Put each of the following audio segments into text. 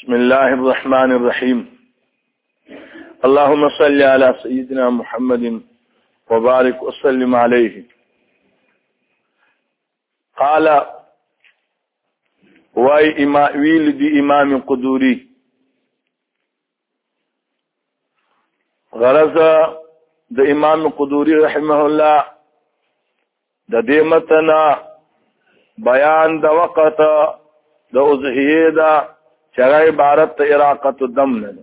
بسم الله الرحمن الرحيم اللهم صل على سيدنا محمد وبارك وسلم عليه. قال ويل دي امام قدوري غرض د امام قدوري رحمه الله د دې متنا بیان د وقت د اضحیه دا چغه عبارت اراقه الدم نه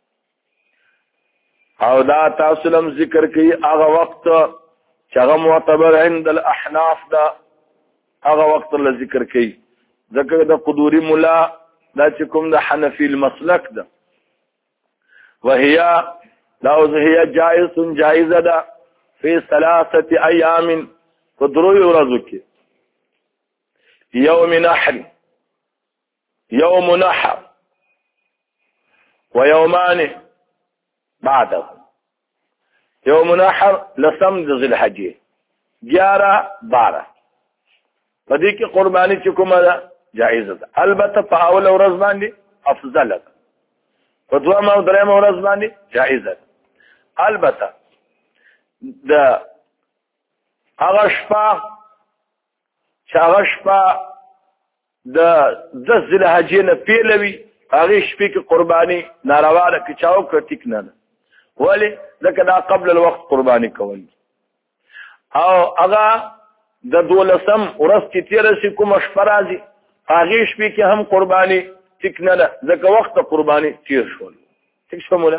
او دا تاسلم ذکر کوي هغه وخت چغه معتبر عند الاحناف دا هغه وخت له ذکر کوي ذکر د قدوري مولا دا چې کوم د حنفي المسلک ده وهي لا اضحیه جائزه ده في 3 ايام قدروي ورزق يوم نحر يوم نحر ويومان بعده. يوم نحر لسم ذي الحجه 11-12 پدې کې قرباني چې کومه ده جائزه ده البته په اول ورځ باندې افضل ده په دوه او درېم ورځ باندې جائزه ده البته د هغه شپه د ذل حجې نه پیلوي هغه شپې کې قرباني ناروا ده چې چاو کټیک نه ولی ځکه دا قبل الوقت قرباني کول او هغه د 12 ورځ چې تیر شي کوم شپه راځي هغه شپې کې هم قرباني ټیک نه ده ځکه وخت قرباني تیر شول ټیک شو مولا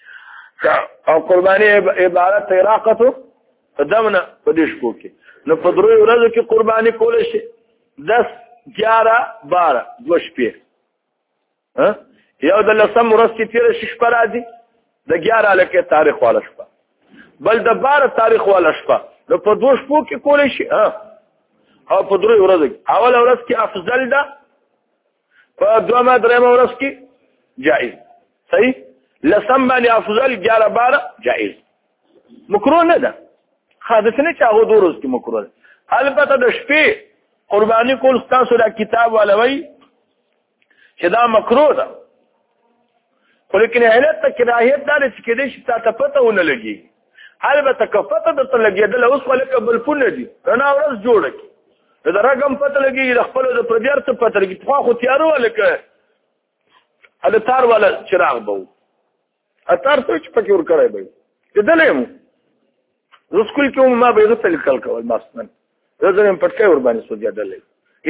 او قرباني عبارت اراقته قدمنا په دې شپو کې نو په درو ورځو کې قرباني کول شي 10 11 12 دوه شپې یو د لسم ورځ چې تیر شي شپه راځي د 11 لکه تاریخ والا شپه بل د 12 تاریخ والا شپه نو په دوه شپو کې کول شي او په درو ورځو کې اول ورځ کې افضل ده په دوه درېم ورځ کې جائز صحیح لسم باندې افضل 11-12 جائز مکروه نه ده حادثه نه چې هغه دوه ورځې مکروه ده البته د شپې قرباني کول تاسو د کتاب ولوي چې دا مکروه ده خو لیکن علت کراهیت دا چې کېدې چې تاسو پته ونه لګي البته کفته د تلګیدل اوس خلک بل فون دي رڼا ورځ جوړه کی دا رقم پته لګي د خپل د پردیار څخه پته لګي خو تیارو ولکه ا د تار والا چراغ بو اتار څه چې پکې ور کړای به دلېم زه سکول کې ما به زه تل کول کول مثلا زه هم پټکای ور باندې سوځي دلې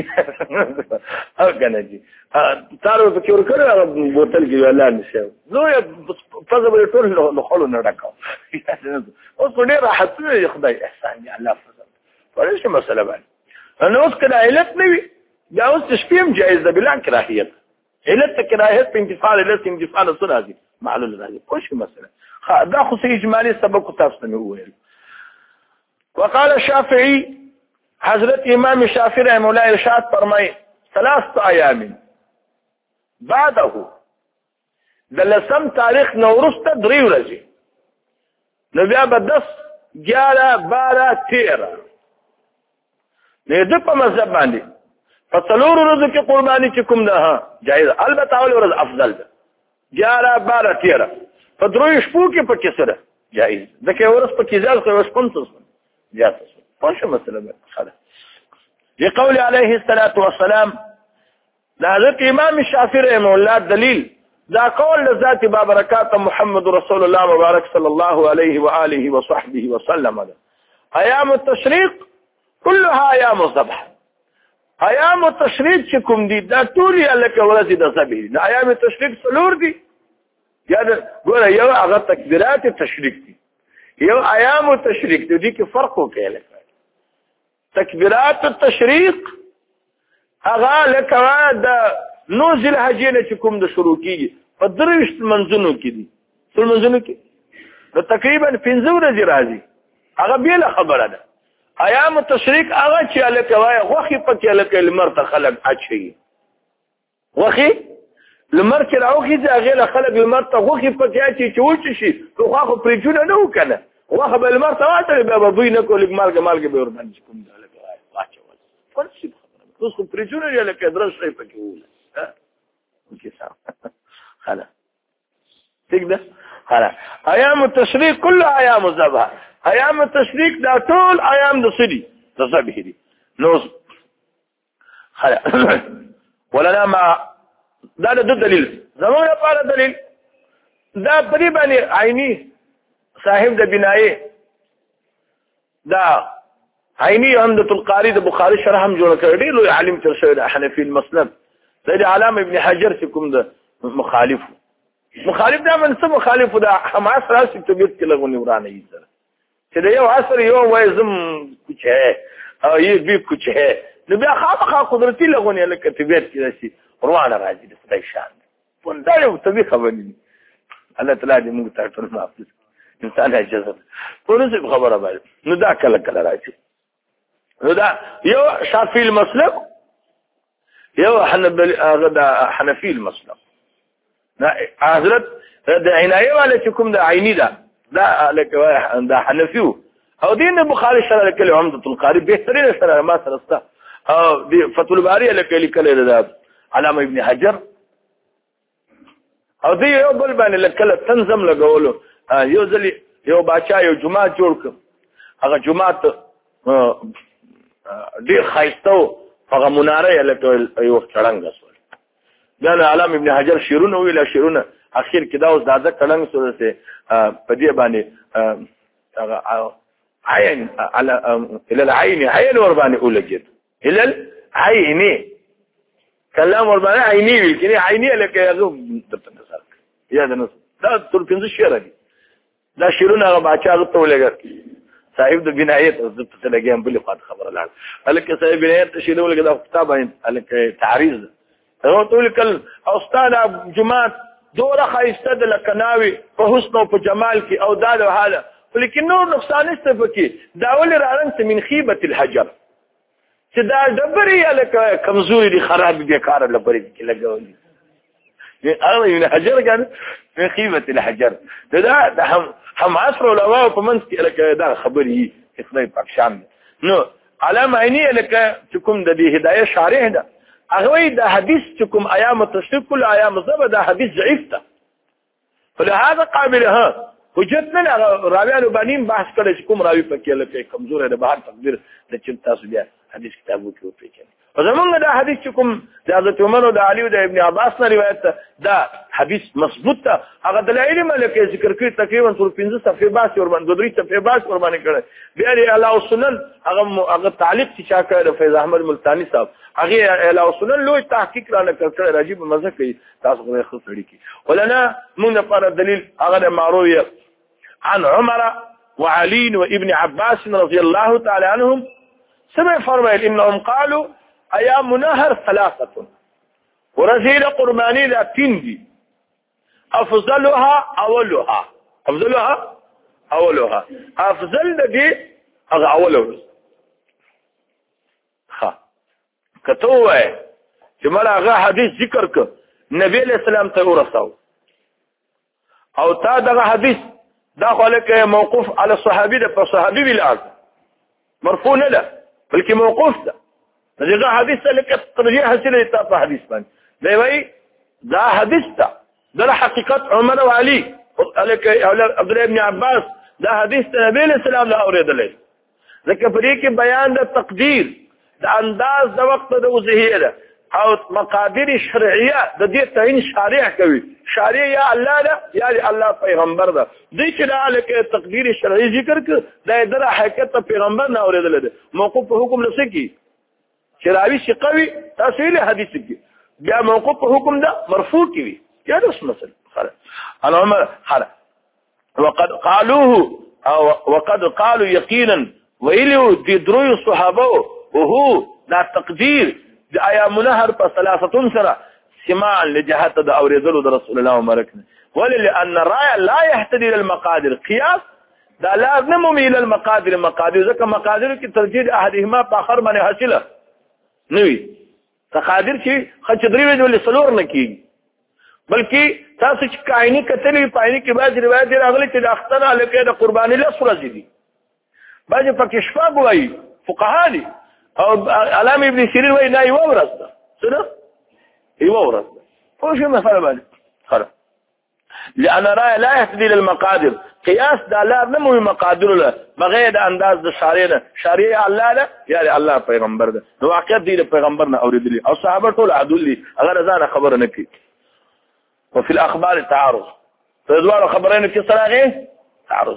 او کنه جی تار په کې ور کړو بوتل کې ولا نشه نو په ځبر ټول له خلو نه ډکاو اوس ډېر راحت نه خدای احسان دی الله فضل ولې مسله باندې انا اوس کله علت نه وي دا اوس تشفیم جائز ده بلا کراهیت علت کراهیت په انتفاع له انتفاع سره دي معلومه ده کوم مسله دا خو سي اجمالي سبق تاسو نه وویل وقال الشافعي حضرت امام شافعي رحمه الله ارشاد فرمای 3 ايام بعده د لسم تاریخ نورسته 3 ورځې نو بیا به 10 11 12 13 نه د په مذهب باندې په څلور ورځو کې قرباني چې کوم ده جایز البته اول ورځ افضل ده 11 12 13 په درو شپو کې په کې سره جایز ځکه ورځ په کې ځل خو 50 زیات پوه مسله خلاص لقول عليه الصلاه والسلام حضرت امام الشافعي رحمه الله دلیل دا قول ذات بابرکات محمد رسول الله مبارک صلی الله علیه و آله و صحبه وسلم ایام التشریق كلها ایام الذبح ایام التشریق چې کوم دي دا ټول لکه ورځې د ذبح دا ایام التشریق څلور دي یا ګوره یو هغه تکبیرات التشریق دي یو ایام التشریق دي کې فرق وکړي تکبیرات التشریق هغه لکه د نوزل حجینه چې کوم د شروع کیږي په درويشت منځونو کې دي څو منځونو کې نو تقریبا 15 ورځې راځي هغه بیل خبره ده ایام التشریق هغه چې لکه وای غوخي پکې لکه لمرته خلق اچي غوخي لمرته راوخي ځای خلق لمرته غوخي پکې اچي چې وچ شي خو پرېجونه نه وکنه واخه بل مرته واته به دوی نه کول مالګه به ور باندې کوم ده لکه واچول فرشي اوس خو پرېجونه لکه درس شي پکې وله ها وکي صاحب خلا ٹھیک ده خلا ایام التشریق كل ایام الذبح ایام التشریق دا ټول ایام د سړي د ذبح دي نو خلا ولنا ما دا د دلیل زموږ لپاره دلیل دا پرې باندې عیني صاحب د بنایي دا عیني عمدة القاری د بخاری شرح هم جوړ کړی دی لوی عالم تر شوی د حنفي المسلم د علامه ابن حجر چې کوم د مخالف دا منصب مخالف دا حماس راسي طبيعت کې لغونی ورانه یې سره چې د یو عصر یو وای زم کچھ ہے او یې به کچھ ہے نو بیا خامخا قدرتي لغونی لکه طبيعت کې راسي روانه راځي د خدای شان په دا یو طبيعي خبرې الله تعالی دې موږ ته ټول معاف انسان اجازه ټول خبره باندې نو دا کله راځي نو دا یو شافعي المسلک یو حنفي المسلک حضرت د عنایه والا چې کوم د عینی دا لکه دا حنفي او دین بخاری شرح لیکلی عمدة القاری بهترین شرح ما سره ستا او د فتح الباری لیکلی د علامه ابن حجر او دی یو بل باندې لکله تنظیم لګولو یو ځلی یو باچا یو جماعت جوړ کړ هغه جماعت ډیر ښایسته هغه مناره لکه یو چړنګ سول دا علامه ابن حجر شیرونه ویل شیرونه اخر کې دا اوس دازه کلنګ سره سه په دې باندې هغه عین الى العين عين ور باندې ولګید الى العين کلام ور باندې عیني ویل کړي عیني لکه هغه تتصل یا دا دا ټول پنځه شعر دي دا شیرونه هغه باچا ته ولګید صاحب د بنایت او د څه لګیم بل خاطر خبره لاړ الکه صاحب بنایت شیرونه ولګید او کتاب الکه تعریض هو ټول کل او استاد جماعت دوره خایسته د لکناوي په حسن او په جمال کې او دا له حاله لیکن نور نقصان است پکې دا ول رارنت من خيبه الحجر چې دا دبري الکه کمزوري دي خراب بیکاره لبري کې لګولي هغه من حجر كان من خيبه الحجر دا هم عصر علماء په منځ کې الکه دا خبري خدای پاک شان نو علامه عینی الکه چې کوم د دې هدايه شارح ده هغه دا حدیث چې کوم ایام التشریق كل ایام الذبح دا حدیث ضعیف ده فلهذا قابلها حجت نه راویانو باندې بحث کړي چې کوم راوی پکې لکه کمزور ده بهر تقدیر د چنتا سو بیا حدیث کتابو کې وپېچل او زمونږ دا حدیث چې کوم د حضرت عمر او د علي او د ابن عباس نه روایت دا حدیث مضبوط ده هغه دلایل ملکه ذکر کړي تقریبا 15 صفحه باس ور باندې درې صفحه باس ور باندې کړي بیا دی الله سنن هغه تعلیق چې چا کړ فیض احمد ملتانی صاحب هغه الله سنن لوی تحقیق را نکړ راجیب مزه کوي تاسو غوښتل خپل کی ولنا موږ لپاره دلیل هغه معرویه عن عمر وعلي وابن عباس رضي الله تعالى عنهم سمع فرمائل انهم قالوا ايام نهر ثلاثه ورزيل قرباني لا تندي افضلها اولها افضل دي هغه اولها ها کتوه چې مله حدیث ذکر ک نبی علیہ السلام ته ورساو او تا دغه حدیث دا خلک موقوف على الصحابي ده په صحابي بلال مرفوع نه ده بلکې موقوف ده دغه حدیث لکه ترجیح حاصله تا په حدیث باندې دی وای دا حدیث ده د حقیقت عمر او علي عبد الله ابن عباس دا حدیث نبی علیہ السلام له اوریدل ځکه په دې کې بیان د تقدیر د انداز د وخت د وزهیره او مقادیر شرعیه د دې تعین شارع کوي شارع یا الله ده یا الله پیغمبر ده دې چې دا لکه تقدیر شرعي ذکر ک دا در حقیقت پیغمبر نه اوریدل ده موقوف په حکم لسکی شراوی شي قوي تفصیل حدیث کې بیا موقوف په حکم ده مرفوع کی یا داس مثلا خلاص العمر وقد قالوا يقينا ويلو دي دروي الصحابه وهو لا تقدير د ایام نهر په 30 سره سماع لجهات د اوریدلو د رسول الله وبرکاته ولان الراي لا يهتدي الى المقادير قياس دا لازم الى المقادير ځکه مقادير کې ترجیح احدهما په اخر باندې حاصله نوي تقادير چې خچدري ویل سلور نه کیږي بلکې تاسو چې کایني کتلې پایني کې بعض روایت راغلي چې د اختنا لکه د قرباني له سورې دي بعض پکې شفا وایي فقها دي او علامه ابن سیرین وایي نه یو ورځ ده څه یو ورځ ده خو شي مثلا باندې خلاص لأن رأي لا يهتدي للمقادر قياس دا لا نمو مقادر له بغیر انداز د شارع شارع الله له یا الله پیغمبر ده نو واقعیت دی پیغمبر نه اوریدلی او صحابه ټول عدل دي اگر ځان خبر نه کی وفي الاخبار تعارض فدوار خبرين في صلاغه تعارض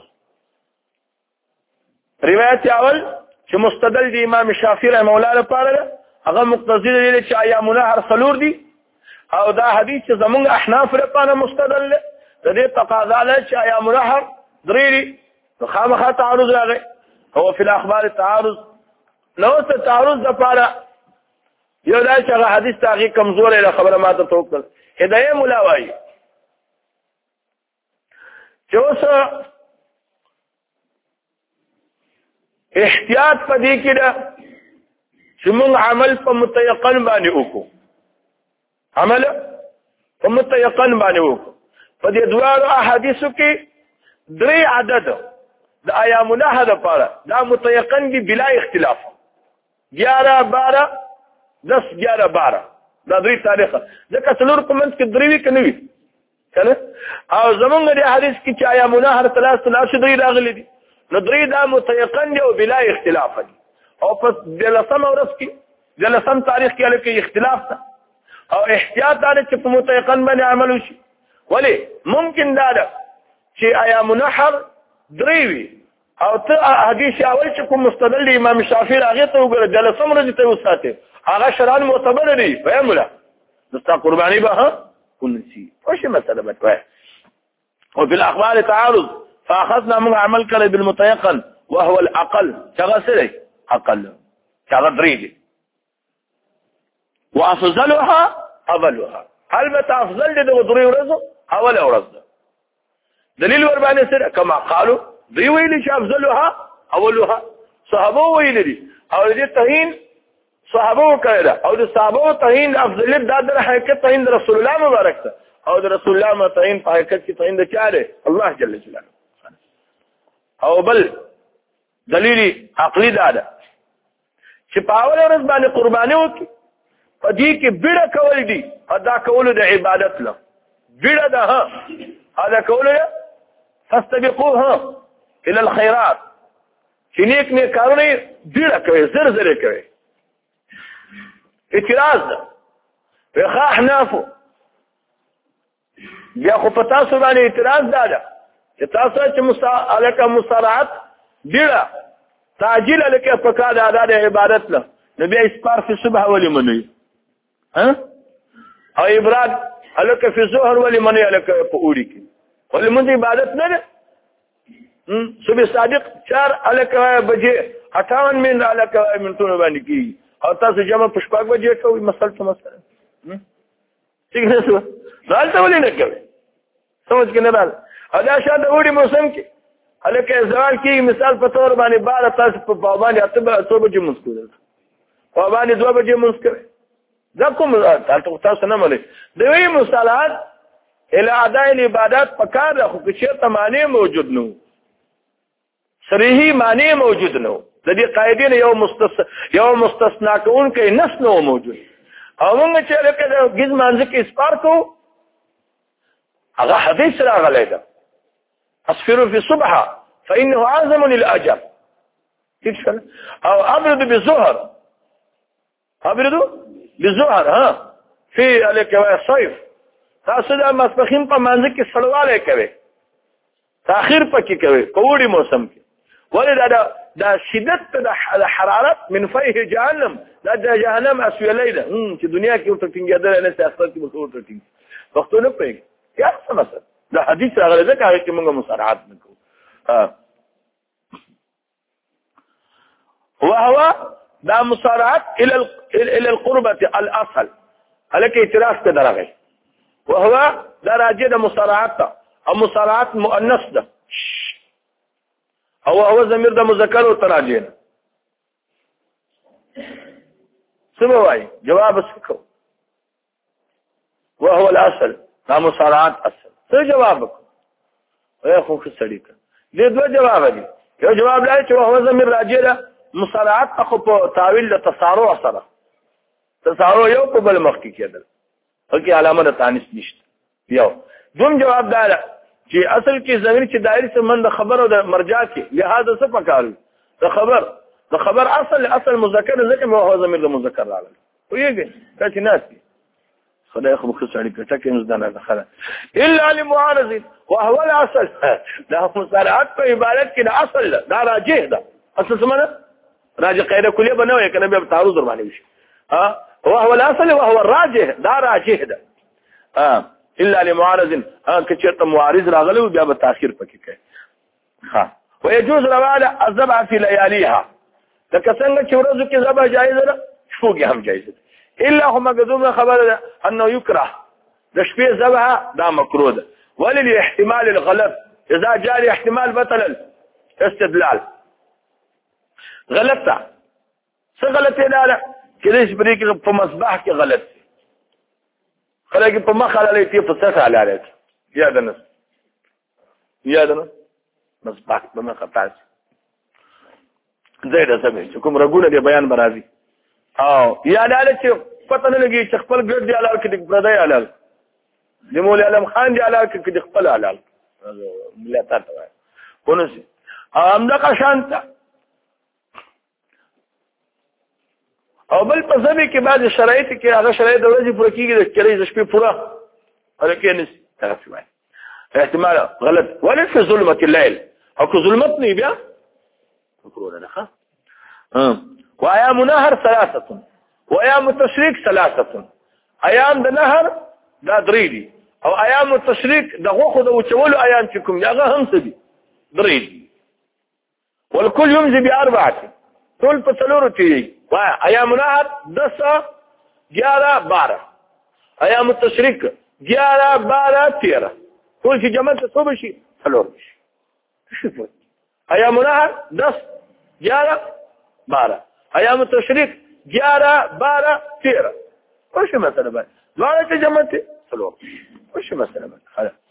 روایت اول چې مستدل دی امام شافعي رحمه الله لپاره هغه مقتضی دی چې ایام نهر سلور دي او دا حدیث چې زمونږ احناف لپاره مستدل دی د دې تقاضا له چې ایام نهر درې خامخا تعارض راغی هو فی الاخبار تعارض نو څه تعارض لپاره یو دا چې هغه حدیث تاغي کمزور له خبره ماته توکل هدايه مولا وایي چې اوس احتیاط پدې کې دا چې موږ عمل په متيقن باندې وکړو عمل په متيقن باندې وکړو په دې دوه احادیثو کې درې عدد د ایام نهر لپاره دا متيقن دي بلا اختلاف 11 12 10 11 12 دا درې تاریخ ځکه څلور کومنت کې درې وی کنه وی کنه او زمونږ د حدیث کې چې ایام نهر 3 درې راغلي دي نو درې دا متيقن دي او بلا اختلاف دي او په دلسم ورځ کې دلسم تاریخ کې لکه اختلاف ده او احتیاط دا چې په متيقن باندې عمل وشي ولی ممکن دا ده چې ایام نهر درې وي او ته حدیث اول چې کوم مستدل امام شافعي راغی ته وګوره دلسم ورځ ته وساته هغه شرعاً معتبر دي فهملا دستا قرباني به كنسي وش مسألة بتوه وفي الأخبار تعارض فأخذنا من عمل كله بالمتيقن وهو الأقل كغسره أقل كغدريدي وأفضلها أولها هل بتأفضل دي غدري ورزو أول ورزو دليل ورباني سر كما قالوا دي ويلي أفضلها أولها صحابه ويلي دي أو دي تهين صحابه کړه او د صحابه تعین افضلیت دا در حقیقت تعین رسول الله مبارک ته او د رسول الله ما تعین په حقیقت کې تعین د چاره الله جل جلاله او بل دلیل عقلی دا ده چې په اول ورځ باندې قرباني وکړي په دې کې بیړه کول دي ادا کول د عبادت له بیړه ده ها ادا کول فاستبقوها الى الخيرات چې نیک نیک کارونه بیړه کوي زر کوي اعتراض ده وخا احنافو بیا خو په تاسو باندې اعتراض ده چې تاسو چې مصارعت ډیره تعجیل لکه په کار ادا د عبادت له نبی اسپار فی صبح ولی منی ها او ابراد الک فی ظهر ولی منی الک په اوری کې ولی من عبادت نه ده صبح صادق 4 الک بجې 58 من الک منتون باندې کی او تاسو جمع پښپاک بجې کوي مسله ٹھیک نه څه دالته ولې نه کوي سمجھ کې نه راځي ادا شاده وړي موسم کې الکه زوال کې مثال په تور باندې بار تاسو په باندې اتبه 100 بجې مسکول په باندې 2 بجې مسکول دا کوم تاسو نه ملي دوی مصالحات الى اداء العبادات پکار خو چې ته معنی موجود نو صریحي معنی موجود نو د دې قاعده یو مستثنا کون کې نص نو موجود او موږ چې لکه د غز مانځ کې اسپار کو هغه حدیث راغلی ده اصفر في صبح فانه اعظم للاجر او ابرد بالظهر ها في عليك الصيف تاسو د مسبخین په مانځ کې سړواله کوي تاخير پکې کوي په وړي موسم کې ولې دا شدت د حرارت من فيه جهنم دا جهنم اسویلې ده چې دنیا کې ورته ټینګېدل نه سیاست کې ورته ټینګ وختونه پېږي یا څه مثلا دا حدیث راغلی ده چې موږ مصارعات نکوو وهو دا مصارعات الى القربة الاصل هلکه اعتراض ته درغی وهو دا راجع د مصارعات او مصارعات مؤنث ده او هو ضمیر د مذکر او تراجع سموای جواب اسکو وهو الاصل دا مصارعات اصل څه جواب وای خو سړی ک دې دوه جواب دي یو جواب لای چې هو ضمیر راجع ده مصارعات خو په تعویل د تصارع سره تصارع یو په بل مخ کې کېدل هغه علامه د تانیث نشته یو دوم جواب دا چې اصل کې ضمیر چې دایره سمند خبر او د مرجع کې لہذا څه پکارو د خبر اصل مذکر ذکر مو هو ضمیر د مذکر راغلی ویږي چې ناس خدای خو خصاړي کټه کې مزدانه دخله الا لمعارض وهو الاصل دا مصارعات په عبارت کې د اصل دا راجح ده اصل څه راجح قاعده کلیه بنوي کنه به تعارض ور باندې شي وهو الاصل وهو الراجح دا راجح ده الا لمعارض کچته معارض راغلی بیا به تاخير پکې کوي ويجوز رواله الذبح في لياليها لکه څنګه چې ورځو کې ذبح جایز ده شپو کې هم جایز ده الا هم قدوم خبر ده انه يكره د شپې ذبح دا مکروه ده وللاحتمال الغلط اذا جاري احتمال بطل الاستدلال غلط څه غلط ده کله چې بری کې په مصباح کې غلط خلک په مخ علاله کې په څه علاله یاد نه مصباح په مخ تاسو زیاده سمې کوم رګونه دی بیان برازي او یا لاله چې پته نه لګي چې خپل ګډ دی علاوه کې د پردای علاوه د مولا علم خان دی علاوه کې د خپل علاوه ملت ته وایي ونسي همدغه شانته او بل په ځمې کې بعض شرایط کې هغه شرایط د ورځې پوره کېږي د کړي شپې پوره هلکې نسي طرف وایي احتمال غلط ولا في ظلمة الليل او که ظلمتني بیا مكروه لها وايام نهر 3 وايام التشريق 3 ايام د نهر دا دريدي او ايام التشريق د غوخو د وچولو ايام چې کوم هغه هم څه دي دريدي والكل يمضي ب4 ټول په څلورو کې ايام نهر 10 11 12 ايام التشريق 11 12 13 كل شيء جمعت صوب شيء فلور شوفوا ايام نهر 10 11 12 ايام التشريق 11 12 13 وش مثلا بقى ما جمعت فلور وش مثلا بقى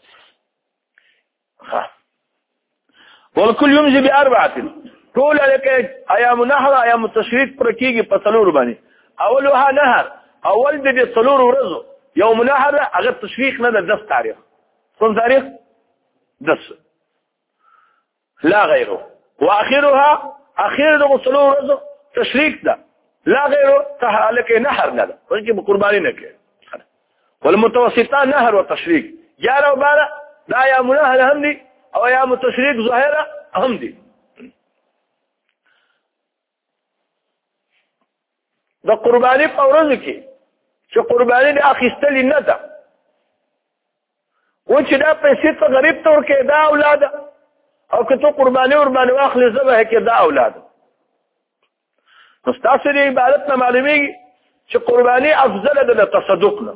خلاص والكل يمضي ب4 طول لك ايام نهر ايام التشريق بركيجي بصلور بني اولها نهر اول دي صلور ورزو يوم نهر هغه تشريق نه د تاريخ كم تاريخ 10 لا غيره واخرها اخير د غسلو رزق تشريك ده لا غيره تحالك نهر ده ولكن بقرباني نك والمتوسطان نهر وتشريك جاره وباره لا يا منهر همدي او يا متشريك ظاهره همدي ده قرباني په ورځ کې چې قرباني د اخیستل نه ده و چې دا پیسې ته غریب تور کې دا اولاد او که ته قرباني واخلې ذبح کې دا اولاد نو تاسو دې عبادت نه معلومیږي چې قرباني افضل ده د تصدق نه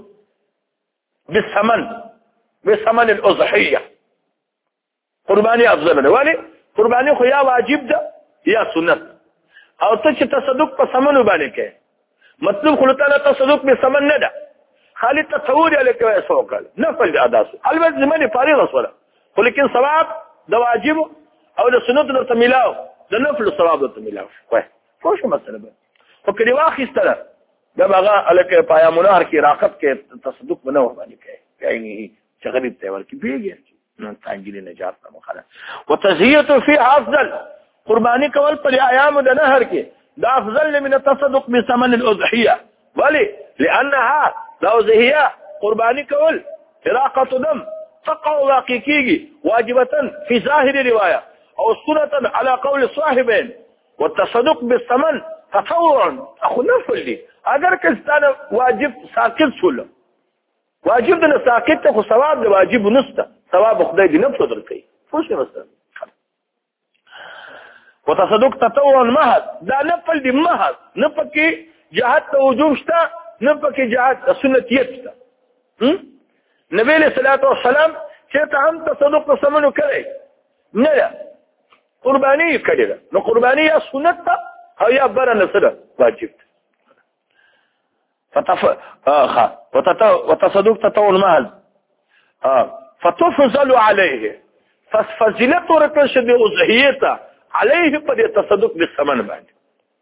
بثمن الاضحيه قرباني افضل ده ولی قرباني خو یا واجب ده یا سنت او ته چې تصدق په ثمن باندې کې مطلب خو تعالی تصدق به ثمن نه ده خالي تطور عليك ويسوق نفل اداس البته زماني فريضه ولا ولكن ثواب ده واجب او ده سنت ده تميلاو ده نفل ثواب ده تميلاو وای فوش مسله به فکر واخستله ده بغا عليك پایا منهر کی راقت کې تصدق بنو باندې کې یعنی چې غریب ته ورکی پیږي نو تانجیل نجات مخاله وتزهیه فی افضل قربانی کول پر ایام د نهر کې ده افضل من التصدق بثمن الاضحيه ولي لانها لو زهيا قرباني كول إراقة دم تقع واقعيكي واجبة في ظاهر رواية أو سنة على قول الصاحبين والتصدق بالثمن تطورا أخو نفل لي أقر كستان واجب ساكت سوله واجب دنا ساكت تخو ثواب ده واجب نسته ثواب خدای دي نفل درکي فوش مثلا وتصدق تطورا مهد دا نفل دي مهد نفكي جهات وجوب شتا نفكي جهات سنتيت نبي عليه الصلاه والسلام چې ته هم تصدق سمنو کړی نه قرباني کړی نو قرباني یا سنت او یا برنه سره واجب وتصدق تطول مهل فتفضل عليه ففضلت ورکش دی اضحیته عليه قد يتصدق بالثمن بعد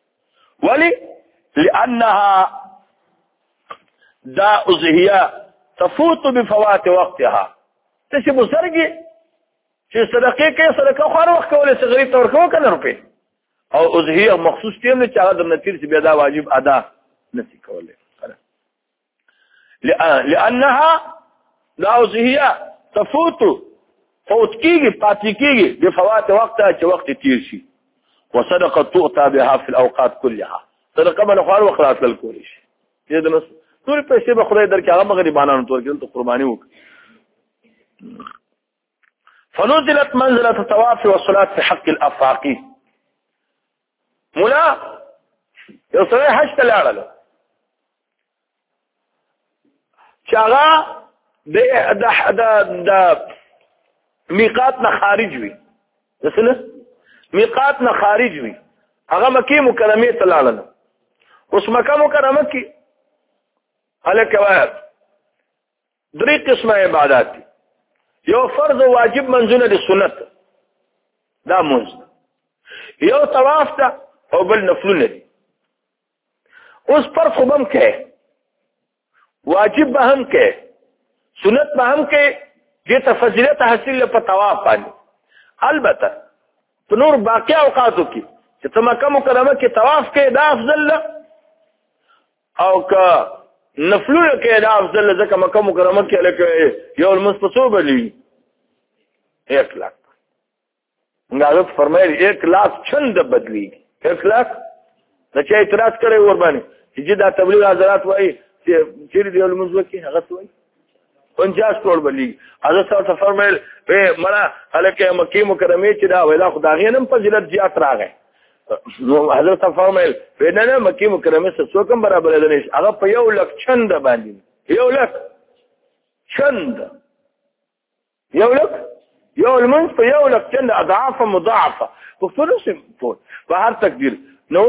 ولي لانها دا اضحيه تفوت بفوات وقتها تشي بسرګي چې صدقه کې صدقه خور وخت کولې چې غریب تور کو کنه روپې او اضحیه مخصوص ټیم نه چې هغه د نتیر چې بیا دا واجب ادا نشي کولای لانها لا اضحیه تفوت فوت کیږي پاتې کیږي بفوات وقتها چې وخت تیر شي وصدقه تؤتى بها في الاوقات كلها صدقه بل خور وخت راتل کولی شي دې د نس ټول پیسې به خدای درکې هغه غریبانو تور کې ته قرباني وکړي فنزلت منزلة الطواف والصلاة في حق الأفاقي مولا يصري حج تلاړل چاغه د میقات نه خارج وي دسنه میقات نه خارج وي هغه مکه مکرمه تلاړل اوس مکه مکرمه کې الکواب درې قسمه عبادت دي یو فرض او واجب منځونه دي سنت دا منځ یو طواف ته او بل نفلونه دي اوس فرض خو هم کې واجب به هم کې سنت به هم کې دې ته فضیلت حاصل په طواف باندې البته په نور باقي اوقاتو کې چې ته مکه مکرمه کې طواف کې دا افضل او که نفلونه کې دا افضل ځکه مکه مکرمه کې لکه یو المستصوب بلی 1 लाख غاغت فرمایي 1 लाख چند بدلی 1 लाख د چا اعتراض کړي ور باندې چې دا تبلیغ حضرات وایي چې دی المزو کې هغه وایي 50 کروڑ بلی حضرت صاحب فرمایل په مړه هلکه مکه مکرمه چې دا ویلا خدای نن فضیلت زیات راغی نو حضرت فرمایل په نه مکه مکرمه سره څو کم برابر ده نشي هغه په 1 लाख چند باندې 1 लाख چند 1 लाख یو المنز په 1 लाख چند اضعاف مضاعفه په ثلث فوت په هر تقدیر نو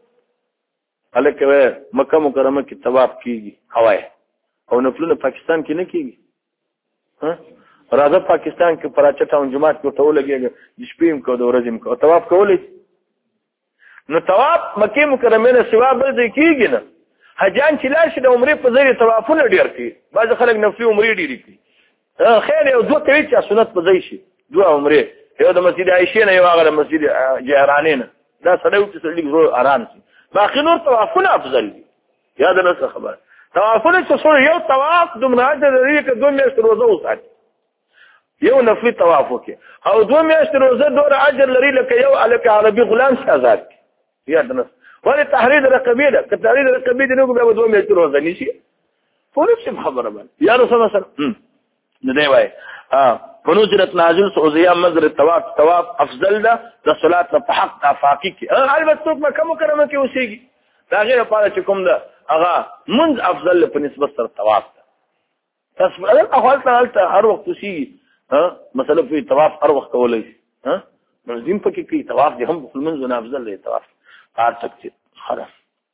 هلکه مکه مکرمه کې طواف کیږي هواي او نفلونه پاکستان کې نه کیږي ها راځه پاکستان کې پراچه ټاون جماعت کو ته ولګيږي د شپې کو د ورځې کو طواف کولای نو طواف مکه مکرمه نه سوا بل ځای کیږي نه حجان چې لاش د عمرې په ځای طوافونه ډیر کوي بعض خلک نفلي عمرې ډیر کوي خیر یو دوه کوي چې سنت په ځای شي دوه عمرې یو د مسجد عائشه نه یو هغه د مسجد جهرانه نه دا سړیو چې سړي زو آرام شي باقي نور طوافونه افضل دي یاد نه خبره طوافونه چې څو یو طواف د مناجات لري کې دوه میاشتې روزه وساتي یو نفلي طواف وکي او دوه میاشتې روزه ډور اجر لري لکه یو الک عربي غلام شهزاد یاد نه ولی تحرید رقبی ده که تحرید رقبی ده نگو بیا دوه میاشتې روزه نیشي پولیس خبره باندې یا رسول الله نه دی وای فنزلت نازل سعوديه مزر الطواف افضل ده د صلات په حق افاقي کې البته مکه مکرمه کې اوسېږي دا غیر لپاره چې کوم ده هغه منځ افضل په نسبت سره طواف ده تاسو اول ته هر وخت شي مثلا په طواف هر وخت کولای شي منظم پکې کې طواف دي هم په منځ نه افضل دی طواف هر تک خلاص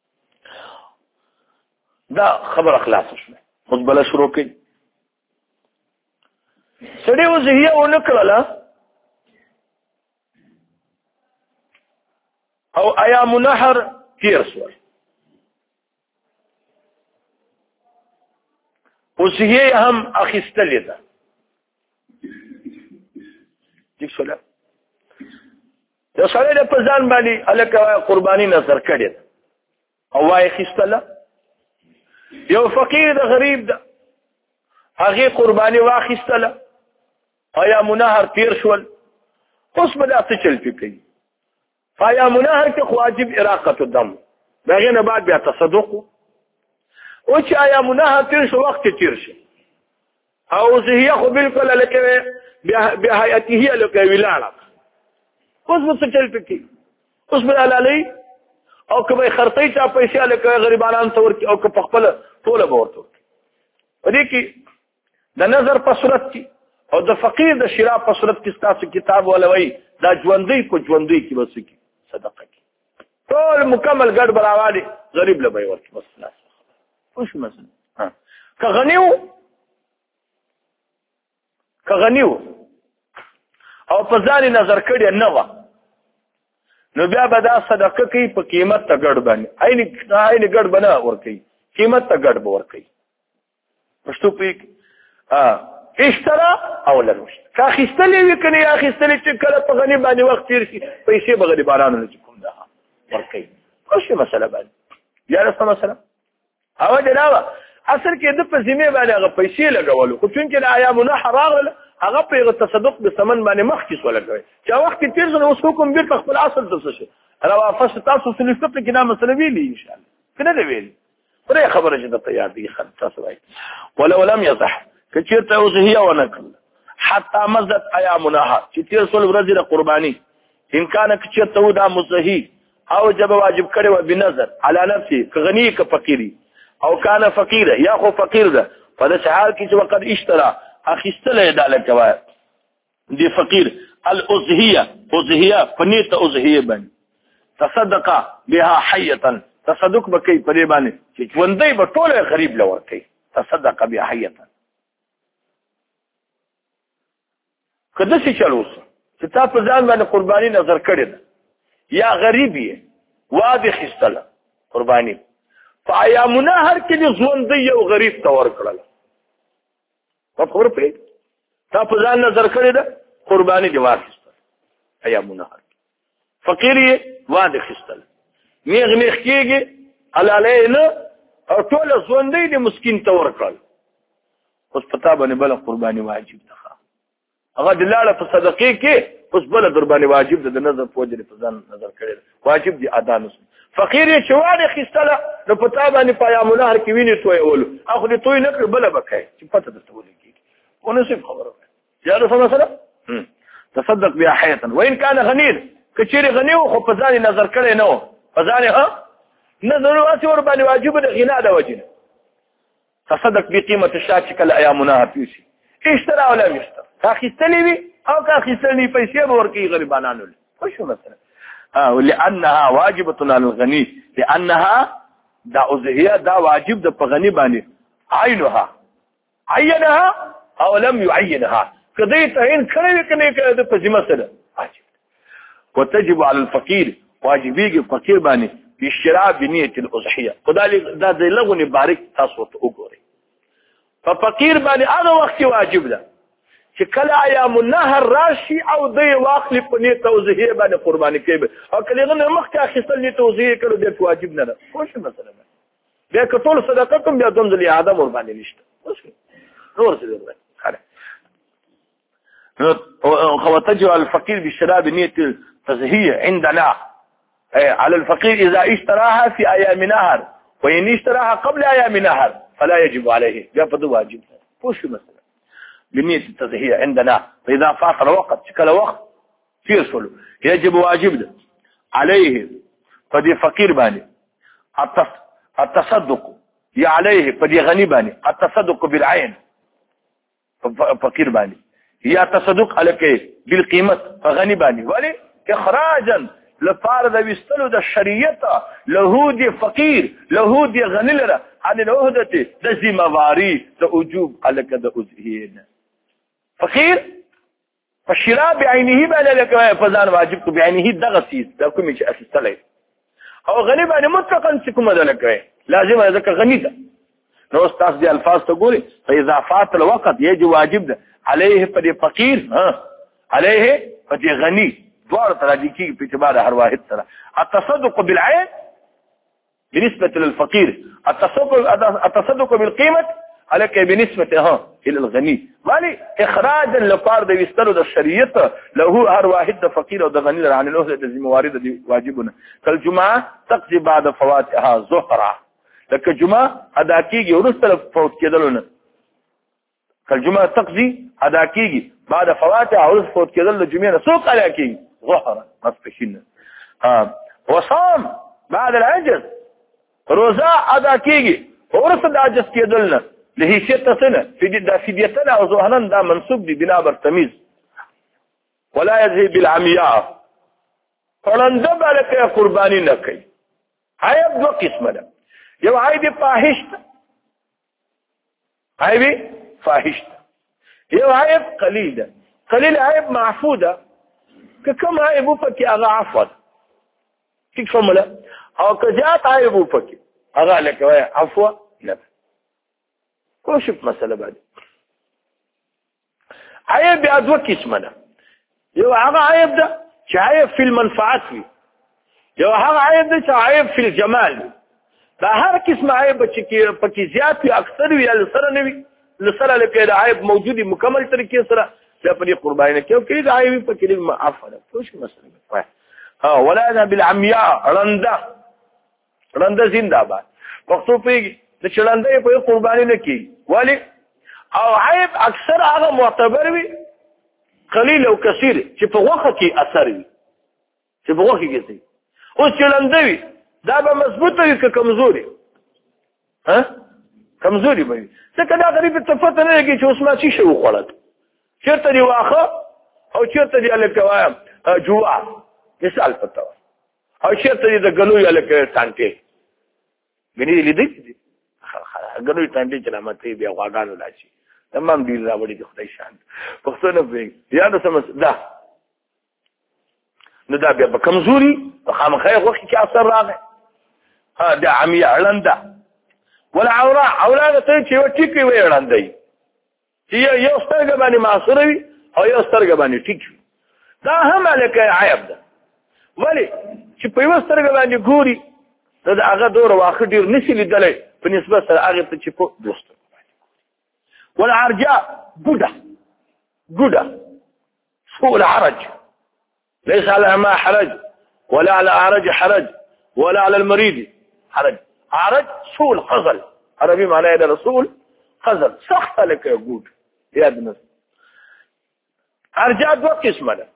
دا خبر خلاص شو خود بل شروع کړي سړی وزهیه ونکړه او ایام نحر تیر سول وزهیه هم اخیستلې ده دې سوال د سړی د پزان باندې الکه قرباني نظر کړي او وايي خستله یو فقیر د غریب ده هغه قرباني واخیستله ایا منهر تیر شول اوس بدا څه چل پکې فایا منهر کې واجب اراقه الدم دغه نه بعد بیا تصدق او چې ایا منهر تیر شو وخت تیر شي او زه خو بالکل لکه بیا حیاته لکه ویلاله اوس څه چل پکې اوس بل علي او کومه خرطي چا پیسې لکه غریبانان تور او په خپل ټوله ورته دې کې د نظر په صورت کې او د فقیر د شراء په صورت کې تاسو کتاب ولوي دا ژوندۍ کو ژوندۍ کې بس کې صدقه کې ټول مکمل ګډ براوالي غریب له به ورته بس خلاص خوش مثلا کغنیو او په ځان نظر کړی نه و نو بیا به دا صدقه کوي په قیمت ته ګډ باندې عین ګډ بنا ور کوي قیمت ته ګډ ور کوي پښتو پوهېږي اشترا او لم یشتري که اخیستلی وي که نه یې اخیستلی چې کله په غني باندې وخت تېر شي پیسې به غریبانانو له چې کوم ده ورکوي پوه شوې مسله باندې یاره څه مسله هغه جنابه اصل کې د په ذمې باندې هغه پیسې لګولو خو چونکې د ایامو نحر راغله هغه په هغه تصدق د ثمن باندې مخکې ولګوي چې وخت کې تېر شو نو اوس حکم بېرته خپل اصل ته څه شي راواپس تاسو سلف فقه کې دا مسله ویلي ان شاء الله که نه ده ویلي پرې خبره چې درته یاد دي تاسو وایي ولو لم یصح که چېرته وضحیه ونه کړله حتی مزدت ایام نحر چې تېر شول ورځې د قرباني ان کانه که چېرته و دا مصحي او جب واجب کړی و بنظر على نفسه که غني که فقیري او کانه فقیره یا خو فقیر ده په داسې حال کې چې وقد اشترا اخیستلی دا لکه وایه د فقیر الاضحیه په نیته اضحیه باندې تصدق بها حیة تصدق به کوي په دې باندې چې ژوندی به ټوله غریب له ورکوي تصدق بها حیة که داسې چل اوسه چې تا په ځان باندې قرباني نظر کړې ده یا غریب یې واده خیستله قرباني په ایامو نحر کې د ژوندی یو غریب ته ورکړله په خبره پوهېږې تا په ځان نظر کړې ده قرباني دې واخیستله ایامو نحر فقیر یې واده خیستله نیغ کېږي حلالی نه او ټوله ژوندی د مسکین ته ورکړل اوس په تا باندې بله قرباني واجب ده هغه د لاړه په صدقې کې اوس بله در باندې واجب ده د نظر په وجه په ځان نظر کړی ده واجب دي ادا نه فقیر یې چې واده خیستله نو په تا باندې په ایامو نحر کې وینې تویولو او خو دې توی نه کړې بله به کوې چې پته درته ولګېږي ونصیب خبره یاده څه مسله تصدق بها حیة وان کان غنیر که چېرې غني و خو په ځان یې نظر کړی نه و په ځان یې نظر هسې ور باندې واجب د غنا د وجې نه تصدق بقیمة الشاة چې کله ایامو نحر تېر شي اشترا او لم یشتر که اخیستلی وي او که اخیستلی پیسې به ورکوي غریبانانو له پوه شو مثلا لانها واجبة على الغني لانها دا اضحیه دا واجب ده په غني باندې عینها او لم يعینها که دې تعین کړی وي که نه کړی ده په ذمه څه ده واجب وتجب على الفقير واجبېږي فقیر باندې بالشراء بنیة الاضحیه خدای دا د لغونې باریک تاسو ته وګورئ په فقیر باندې هغه وخت واجب ده چې کله ایام النحر راشي او دی واخلي په نیت توضیحیه باندې قرباني کوي او کله نه مخکې اخیستل نیت توضیحیه کړو د واجب نه ده خو څه مثلا بیا که ټول صدقه کوم بیا دوم ځلې ادم ور باندې نشته نور څه دی خاله نو تجو الفقير بالشراء بنية التزهية عندنا على الفقير إذا اشتراها في أيام نهر وإن اشتراها قبل أيام نهر فلا يجب عليه يفض واجب فوش مثلا بنية التزهية عندنا فإذا فات الوقت شكل وقت فيرسل يجب واجب عليه فدي فقير باني التصدق يا عليه فدي غني باني التصدق بالعين فقير باني يا تصدق عليك بالقيمة فغني باني ولي إخراجا لفارد ويستلو دا الشريعة له دي فقير له دي غني لرا عن العهدة دا زي مواري دا وجوب عليك دا أزهين فقير فالشراء بعينه بأنا لك فزان واجبك بعينه دا غسيس دا كم يجي أسستلي او غني باني مطلقا سكما دا لك لازم هذاك غني دا نو استاذ دي الفاظ تقولي فإذا فات الوقت يجي واجب دا عليه فدي فقير عليه فدي غني دوار تراجيكي في اعتبار هر واحد سره التصدق بالعين بالنسبة للفقير التصدق بالقيمة عليك بالنسبة إلى الغني مالي إخراجا لفارد يستلد الشريعة له هر واحد فقير او غني عن الأهلة الذي موارد دي واجبنا كالجمعة تقضي بعد فواتها ظهرا لك الجمعة أداكيجي ورسل فوت كدلنا كالجمعة تقضي أداكيجي بعد فواتها ورسل فوت كدلنا الجمعة سوق أداكيجي ظهرا مصبحين وصام بعد العجز روزاء أداكيجي ورسل العجز كدلنا لهيشية سنة في ديتنا أو ظهرا دا منصوب دي بنا برتميز ولا يذهب بالعمياء فلندب لك يا قرباني لكي عيب دو قسم ده يو عيب فاحشت عيب فاحشت يو عيب قليل ده قليل عيب معفودة كم عيب فكي أغا عفوة كيف فملا أو كجات عيب فكي أغا لك عفوة لا کوشش مسله باندې عیب بیا دوه قسمه ده یو هغه عیب ده چې عیب فی المنفعت وي یو هغه عیب ده چې عیب فی الجمال وي دا هر قسم عیب چې پکې زیات وي اکثر وي لسره نه وي لسره لکه دا عیب موجودي مکمل طریقې سره دا په دې قرباني نه کوي دا عیب پکې عفوا ده کوشش مسله ها ولا بالعمياء رنده زنده باد پښتو پیږي د چلنده په قرباني نه کوي ولی او عیب اکثر هغه معتبر وي قلیل او کثیر چې په وخت کې اثر وي چې په وخت کې کوي او چلنده وي دا به مضبوط وي که کمزوري ها کمزوري وي ځکه دا غریب ته پته نه لګي چې اوس ما څه شی وخوړل چیرته دی واخه او چیرته دی الکه وایم جوار مثال پته او چیرته دی د ګلو الکه سانټي غني لیدې دي ګلو سانټي چې رحمتي بیا واګانو لاشي تمام دی راوړي د خدای شان پښتو نه وي یا نو سم ده نو دا بیا کمزوري خامخې وخت کې اثر راغی ها دا عمياء علنده ولا عوراء اولاد ته چې و ټیکي وي علندې چې یو سترګ باندې معصور وي او یو سترګ باندې ټیک وي دا هم لکه عیب ده ولی چې په یو سترګ باندې ګوري دا هغه دور واخ ډیر نشي لیدلې په نسبت سره هغه ته چې په دوست ولا عرجاء جودة سوء العرج ليس على ما حرج ولا على أعرج حرج ولا على المريض حرج أعرج سوء الخزل عربي معناه هذا رسول خزل سخت لك يا جود يا ابن عرجاء دو قسمه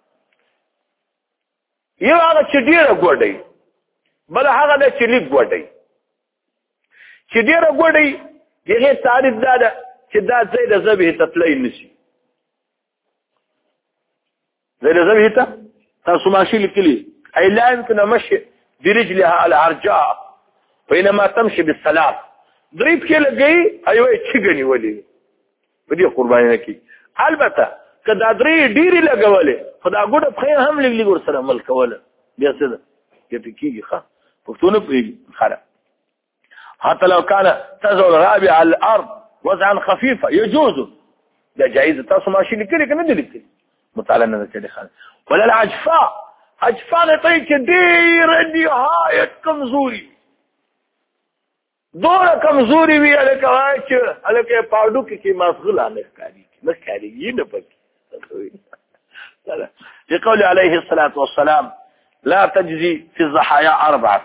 یو هغه چې ډیره ګوډي بل هغه د چې لیک ګوډي چې ډیره ګوډي دغه تعریف ده چې دا زي د ذبح تطلع نشي زي د ذبح ته تاسو ماشي لیکلي اي لا يمكن مشي برجلها العرجاء بينما تمشي بالسلام ضريب کې لګي ايوه چګني ولي بدي قرباني نکي البته کدا درې ډيري لګولې خدا ګډه په هم لګلي ور سره عمل کوله بیا څه ده کې کیږي ښه پښتون په خره حتى لو كان تزول رابع على الارض وضعا خفيفا يجوز ده جائزه تاسو ماشي لیکلي کنه دي لیکلي مطالعه نه چلي خان ولا العجفاء عجفاء طيب كثير نهايه کمزوري دوره کمزوري وی الکه واچ الکه پاودو کې ماسغله نه کاری نه کاری نه پک لقول عليه الصلاه والسلام لا تجزي في الضحايا اربعه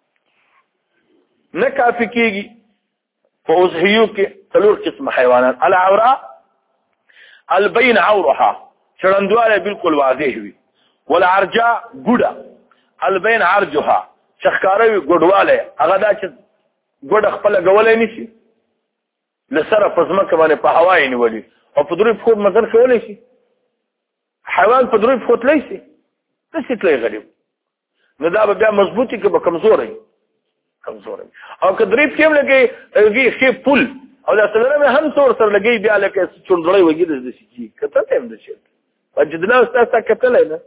نکافي کیږي فوزهيو کې ثلور قسم حيوانات العوراء البين عورها شرندواله بالکل واضح وي والعرجاء ګډه البين عرجها شخکاروي ګډواله هغه دا چې ګډ خپل غولې نشي لسره پزما کمانه په هواي نیولې او په دروي فوت مزل کولې شي حیوان په دروي فوت لېسي څه تلې غریب نو دا بیا مضبوطی کې به کمزوري او کدرې پېم لګي خې پل او دا سره هم تور سره لګي بیا لکه چوندړې وګي د شي کته تم د شي وجدنا استاذ کتل نه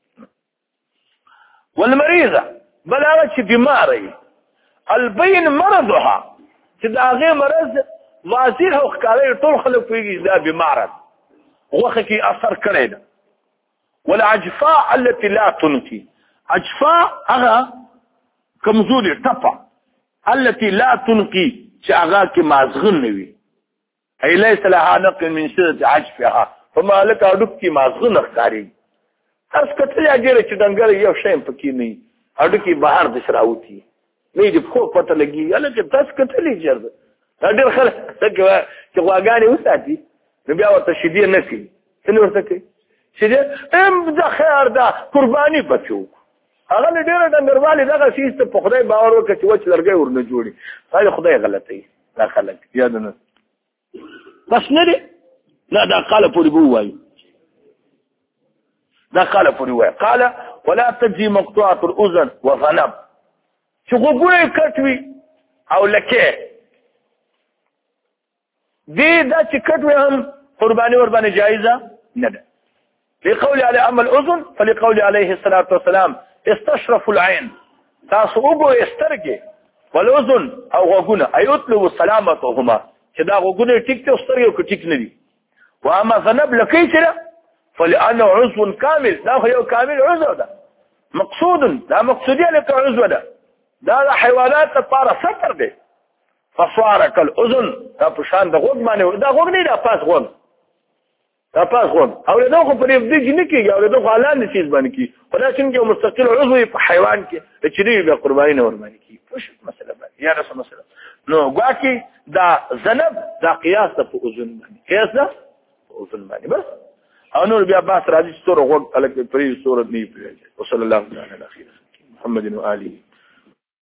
والمريضه بل هغه چې بیماری البين مرضها چې دا غي مرض واضح او ښکاري ټول خلک پیږي دا بیمار وخت کې اثر کړي ده والعجفاء التي لا تنقي عجفاء هغه کمزوري ټپه التي لا تنقي چې هغه کې مازغن نوي اي ليس لها نقل من شدة عجفها فما لك اډوک کې مازغن ښکاري تاسو کتل اجره چې دنګر یو شی پکې نه اډوکی بهر د شراوتی نه دې خو پته لګي الکه تاسو کتلې جرده دا ډېر خلک څنګه چې غواګانې وساتي نو بیا ورته شیدې نه کوي څنګه ورته کوي شیدې ام دا خیر دا قرباني بچو هغه ډېر ډنګروالي دغه شیز ته په خدای باور وکړي چې وچ لرګي ورنه جوړي دا خدای غلطي دا خلک یاد نه بس نه دي لا دا قال پوری بوای دا قال پوری وای قال ولا تجزي مقطوعه الاذن وغنم چې غوګوي کټوي او لکه دې دا چې کټوي هم قرباني ور باندې جایزه نه ده لقول عليه اما الاذن فلقول عليه الصلاه والسلام استشرف العين تاسو وګو استرګي والاذن او غوګونه ايطلب سلامتهما چې دا غوګونه ټیک ته سترګې او ټیک نه دي. واما ذنب لکې سره فلانه عضو كامل، دا یو کامل عضو ده، مقصود دا مقصودیه لکه عضو ده، دا د حیوانات لپاره ستر دی. فصار كالاذن، دا په شان د غوږ باندې، دا غوږ نه دا پاس غوږ، دا پاس غوږ او دا خو په دې کې نه کېږي او دا خو حلال نشي باندې کی، خدا څنګه یو مستقل عضو په حیوان کې چې دی به قرباني نه ور باندې کی. پوښ مسله باندې یا رسول مسله نو ګواکي دا ذنب دا قیاس ته په اذن باندې، قیاس ده په اذن باندې بس. او نور بیا باس راځي ستوره غوږ الګ پرې صورت نه پیږي. وصلی الله تعالی علی محمد و آله